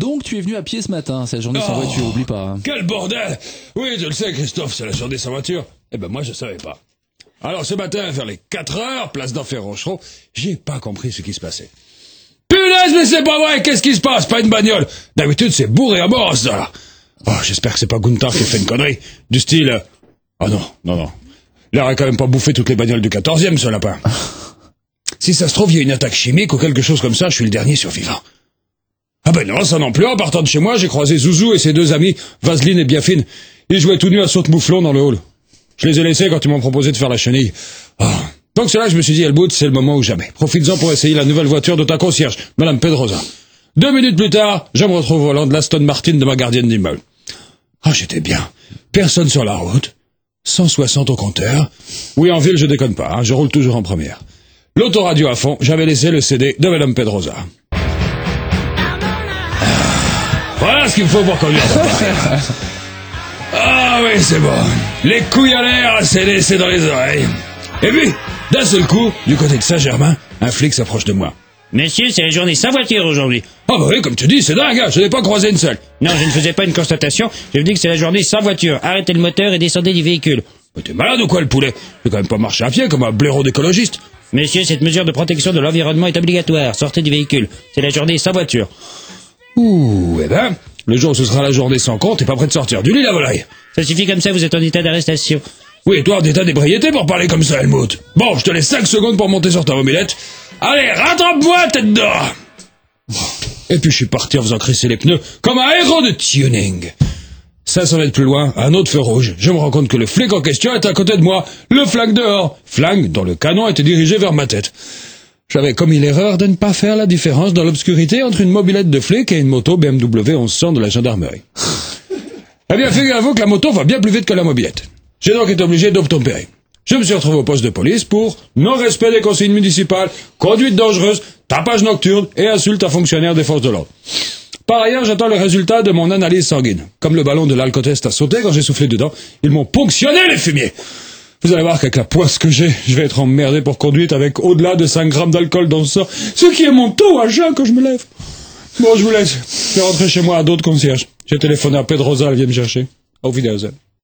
Donc tu es venu à pied ce matin, c'est la journée sans voiture, oublie pas. Quel bordel! Oui, je le sais, Christophe, c'est la journée sans voiture. Eh ben moi, je savais pas. Alors ce matin, vers les 4 heures, place d'Enfer-Rochereau, j'ai pas compris ce qui se passait. Punaise, mais c'est pas vrai! Qu'est-ce qui se passe? Pas une bagnole! D'habitude, c'est bourré à mort, ça, là. Oh, j'espère que c'est pas Gunther qui a fait une connerie. Du style... Oh non. L'air a quand même pas bouffé toutes les bagnoles du 14e, ce lapin. Si ça se trouve, il y a une attaque chimique ou quelque chose comme ça, je suis le dernier survivant. Ah ben non, ça non plus. En partant de chez moi, j'ai croisé Zouzou et ses deux amis, Vaseline et Biafine. Ils jouaient tout nus à saute-mouflon dans le hall. Je les ai laissés quand ils m'ont proposé de faire la chenille. Oh. Donc c'est là que je me suis dit, Helmut, c'est le moment ou jamais. Profites-en pour essayer la nouvelle voiture de ta concierge, Madame Pedrosa. 2 minutes plus tard, je me retrouve au volant de l'Aston Martin de ma gardienne d'immeuble. Ah, j'étais bien. Personne sur la route. 160 au compteur. Oui, en ville, je déconne pas, hein, je roule toujours en première. L'autoradio à fond, j'avais laissé le CD de Madame Pedrosa. Voilà ce qu'il me faut pour conduire. Ah oui, c'est bon. Les couilles à l'air, le CD, c'est dans les oreilles. Et puis, d'un seul coup, du côté de Saint-Germain, un flic s'approche de moi. Monsieur, c'est la journée sans voiture aujourd'hui. Ah bah oui, comme tu dis, c'est dingue, hein, je n'ai pas croisé une seule. Non, je ne faisais pas une constatation, je vous dis que c'est la journée sans voiture. Arrêtez le moteur et descendez du véhicule. Mais t'es malade ou quoi, le poulet? Je vais quand même pas marcher à pied comme un blaireau d'écologiste. Monsieur, cette mesure de protection de l'environnement est obligatoire. Sortez du véhicule. C'est la journée sans voiture. Ouh, eh ben, le jour où ce sera la journée sans compte, t'es pas prêt de sortir du lit, la volaille. Ça suffit comme ça, vous êtes en état d'arrestation. Oui, et toi, en état d'ébriété pour parler comme ça, Helmut. Bon, je te laisse 5 secondes pour monter sur ta mobilette. Allez, rattrape-moi, tête d'or! Et puis je suis parti en faisant crisser les pneus comme un héros de tuning. 500 mètres plus loin, à un autre feu rouge, je me rends compte que le flic en question est à côté de moi, le flingue dehors. Flingue dont le canon était dirigé vers ma tête. J'avais commis l'erreur de ne pas faire la différence dans l'obscurité entre une mobilette de flic et une moto BMW 1100 de la gendarmerie. Eh bien, figurez-vous que la moto va bien plus vite que la mobilette. J'ai donc été obligé d'obtempérer. Je me suis retrouvé au poste de police pour non-respect des consignes municipales, conduite dangereuse, tapage nocturne et insulte à fonctionnaires des forces de l'ordre. Par ailleurs, j'attends le résultat de mon analyse sanguine. Comme le ballon de l'alcotest a sauté quand j'ai soufflé dedans, ils m'ont ponctionné les fumiers. Vous allez voir qu'avec la poisse que j'ai, je vais être emmerdé pour conduite avec au-delà de 5 grammes d'alcool dans le sang, ce qui est mon taux à jeun quand je me lève. Bon, je vous laisse. Je vais rentrer chez moi à d'autres concierges. J'ai téléphoné à Pedrosa, elle vient me chercher. Auf Wiedersehen.